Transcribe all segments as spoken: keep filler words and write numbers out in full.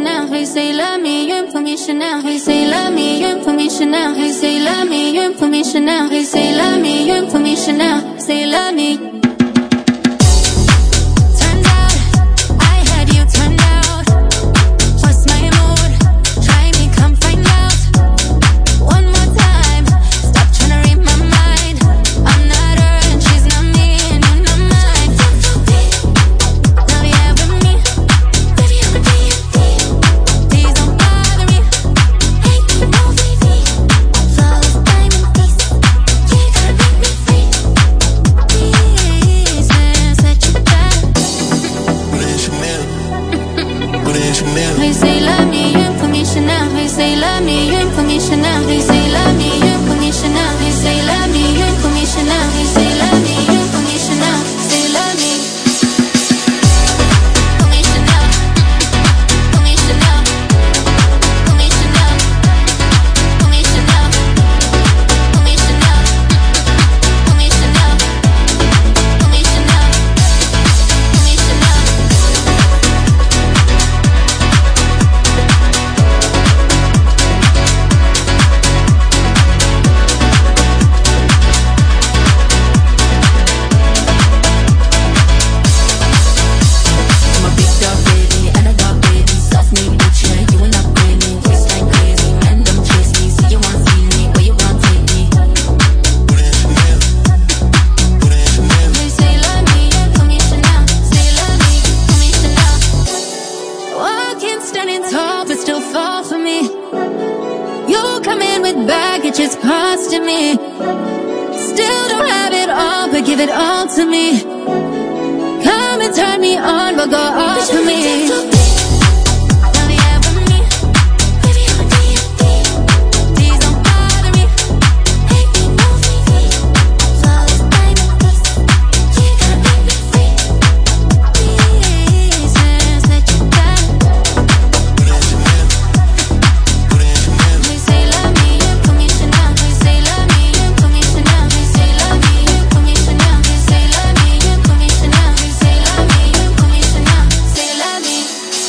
Chanel. Hey, say love me, you for me Chanel. Hey, say love me, you for me Chanel. Hey, say love me, you for me Chanel. Hey, say love me, you for me Chanel. Say love me. Turned out I had you turned out. What's my mood? Try me, come find out. One more time. Stop trying to read my mind. I'm not her and she's not me, and you're not mine. Now you have with me, baby, I'm a D and D. Please don't bother me. Hey, no baby. Flawless diamond piece. You gotta make me free. Please, man, set you back. Put it in Chanel. Put it in Chanel. Hey, say love me, you for me Chanel. Hey, say love me, you for me Chanel. Hey, say love me, you for me Chanel. Hey, say love me, you for me Chanel. Hey, say love me, you for me Chanel. Say love me. For me Chanel. For me Chanel. For me Chanel. For me Chanel. For me Chanel. For me Chanel. For me Chanel. For me Chanel. I'm a big dog baby and a dog baby. Soft me, bitch, yeah, you ain't upgrade me. Waistline crazy, man, don't chase me. See you want see me, where you want take me. Put it in Chanel. Put it in Chanel. Hey, say love me, you for me Chanel. Say love me, for me Chanel. Walking, standing tall, but still fall for me. You come in with baggage, it's costing me. Still don't have it all, but give it all to me. Come and turn me on, but go off for me. Now you have with me, baby, I'm a D and D. Please don't bother me. Hey, no baby. Flawless diamond piece. You gotta make me free. Please, man, set you back. Put it in Chanel. Put it in Chanel. Hey, say love me, you for me Chanel. Hey, say love me, you for me Chanel. Hey, say love me, you for me Chanel. Hey, say love me, you for me Chanel. Hey, say love me, you for me Chanel. Say love me.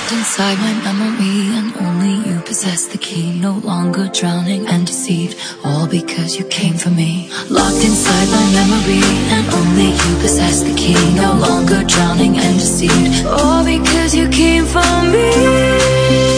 Inside my memory, and only you possess the key. No longer drowning and deceived, all because you came for me. Locked inside my memory, and only you possess the key. No longer drowning and deceived, all because you came for me.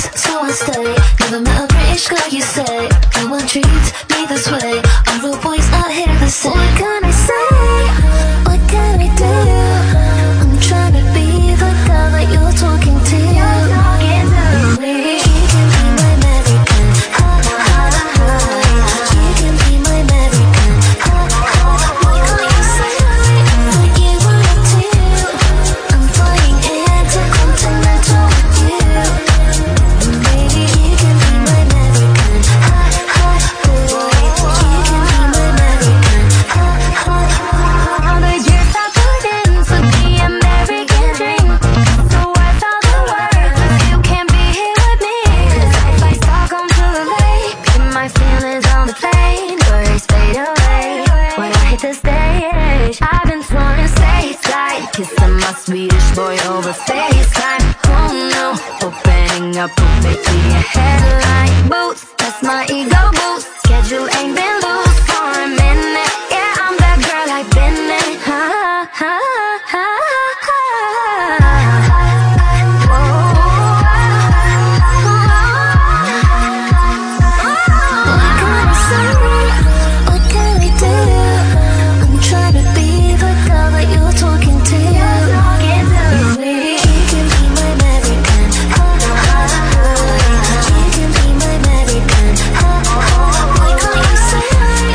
so I stay. Never met a British girl, you say. No one treats me this way. All real boys out here the same. What can I say? What can I do? I'm trying to be the girl that you're talking to. You're talking to me. You can be my American, ha ha ha. You can be my American, ha ha. What can you say? What you want to? I'm flying intercontinental with you. Baby, you can be my American, ha ha. Boy, you can be my American, ha ha. All the years I put in for the American dream. So what's all the words if you can't be here with me? 'Cause I fly Stockholm to the lake, keep my feelings on the plane. Worries fade away when I hit the stage. I've been flown in stateside, kissing my Swedish boy over FaceTime. Oh no, opening up will make me a headline. Boots, that's my ego boost. Schedule ain't been loose for a minute. Yeah, I'm that girl I've been in. Ha ha ha ha. What can I say? What can I do? I'm trying to be the girl that you're talking to. Baby, you can be my American, ha ha. You can be my American, ha ha. What can you say?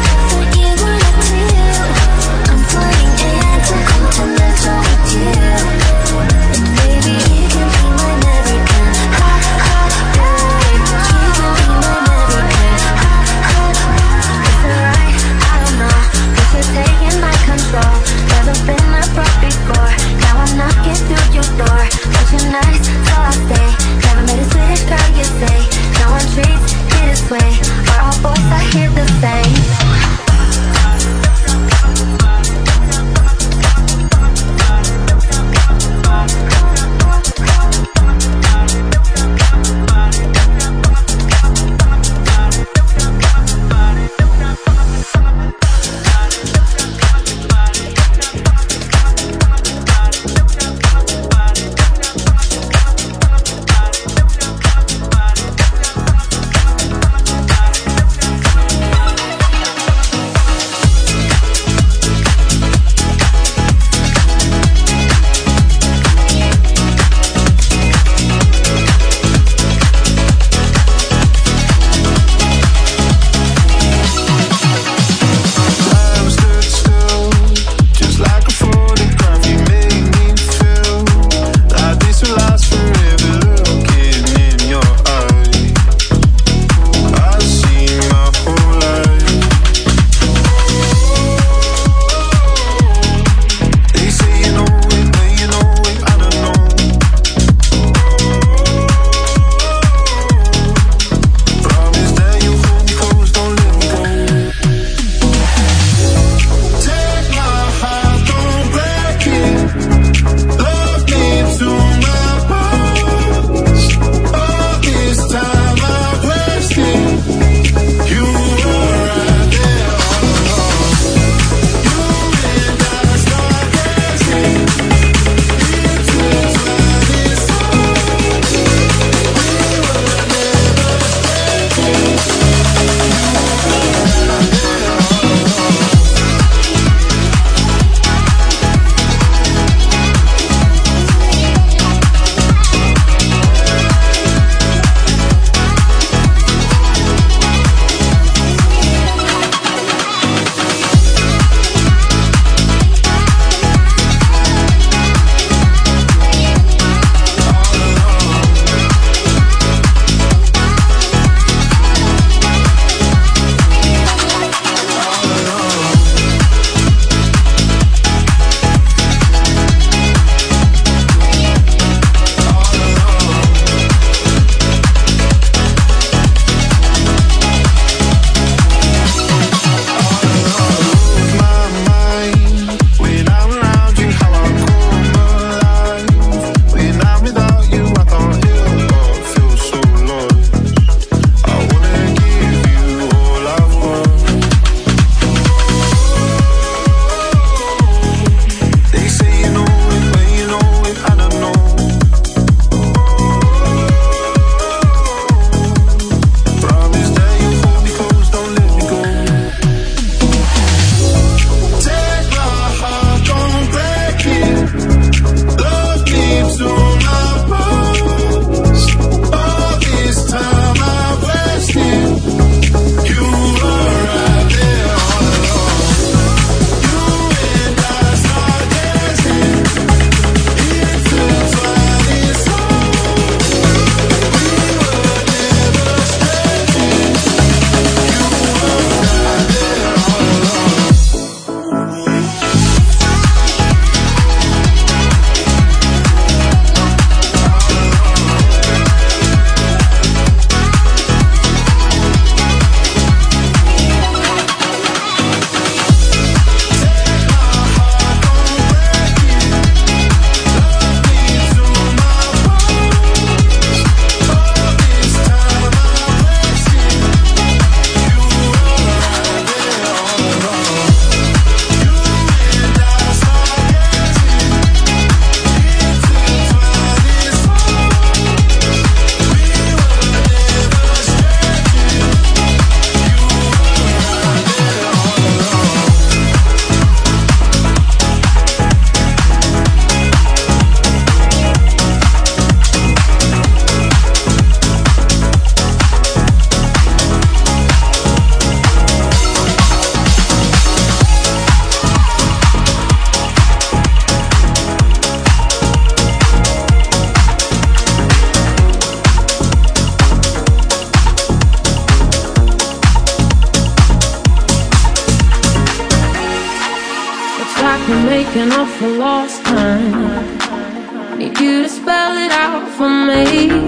You're making up for lost time. Need you to spell it out for me.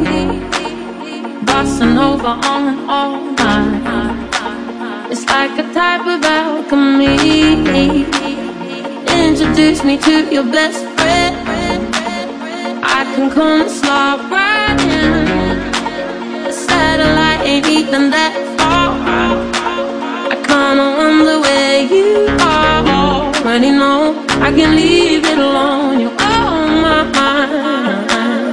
Bossing over on and all night. It's like a type of alchemy. Introduce me to your best friend. I can come and slide right in. The satellite ain't even that far. I kinda wonder where you are. Already know I can leave it alone. You're on my mind.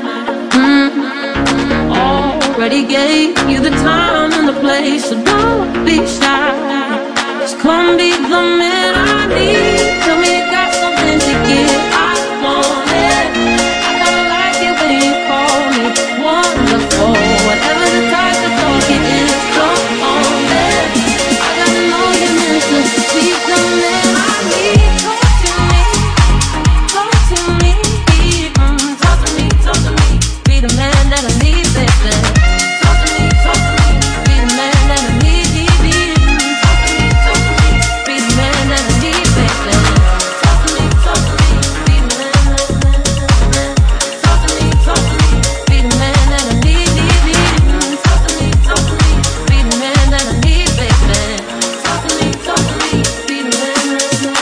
Mm-hmm. Already gave you the time and the place, so don't be shy. Just come be the man I need. Tell me you got something to give. I want it. I kinda like it when you call me wonderful. Whatever the type of talk it is, come on it. I gotta know you miss it. Be the man I need. Talk to me, talk to me, mm, talk to me, talk to me. Be the man that I need, baby. Talk to me, talk to me. Be the man that I need, need, need. Talk to me, talk to me. Be the man that I need, baby. Talk to me, talk to me. Be the man, man, man. Talk to me, talk to me. Be the man that I need, need, need. Talk to me, talk to me. Be the man that I need, baby. Talk to me, talk to me. Be the man, man, man.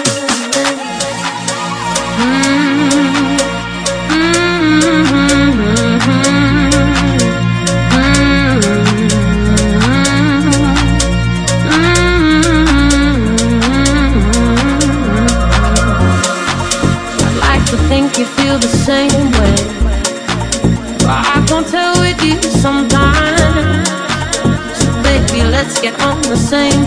I'd like to think you feel the same way, but I can't tell with you sometimes. So baby, let's get on the same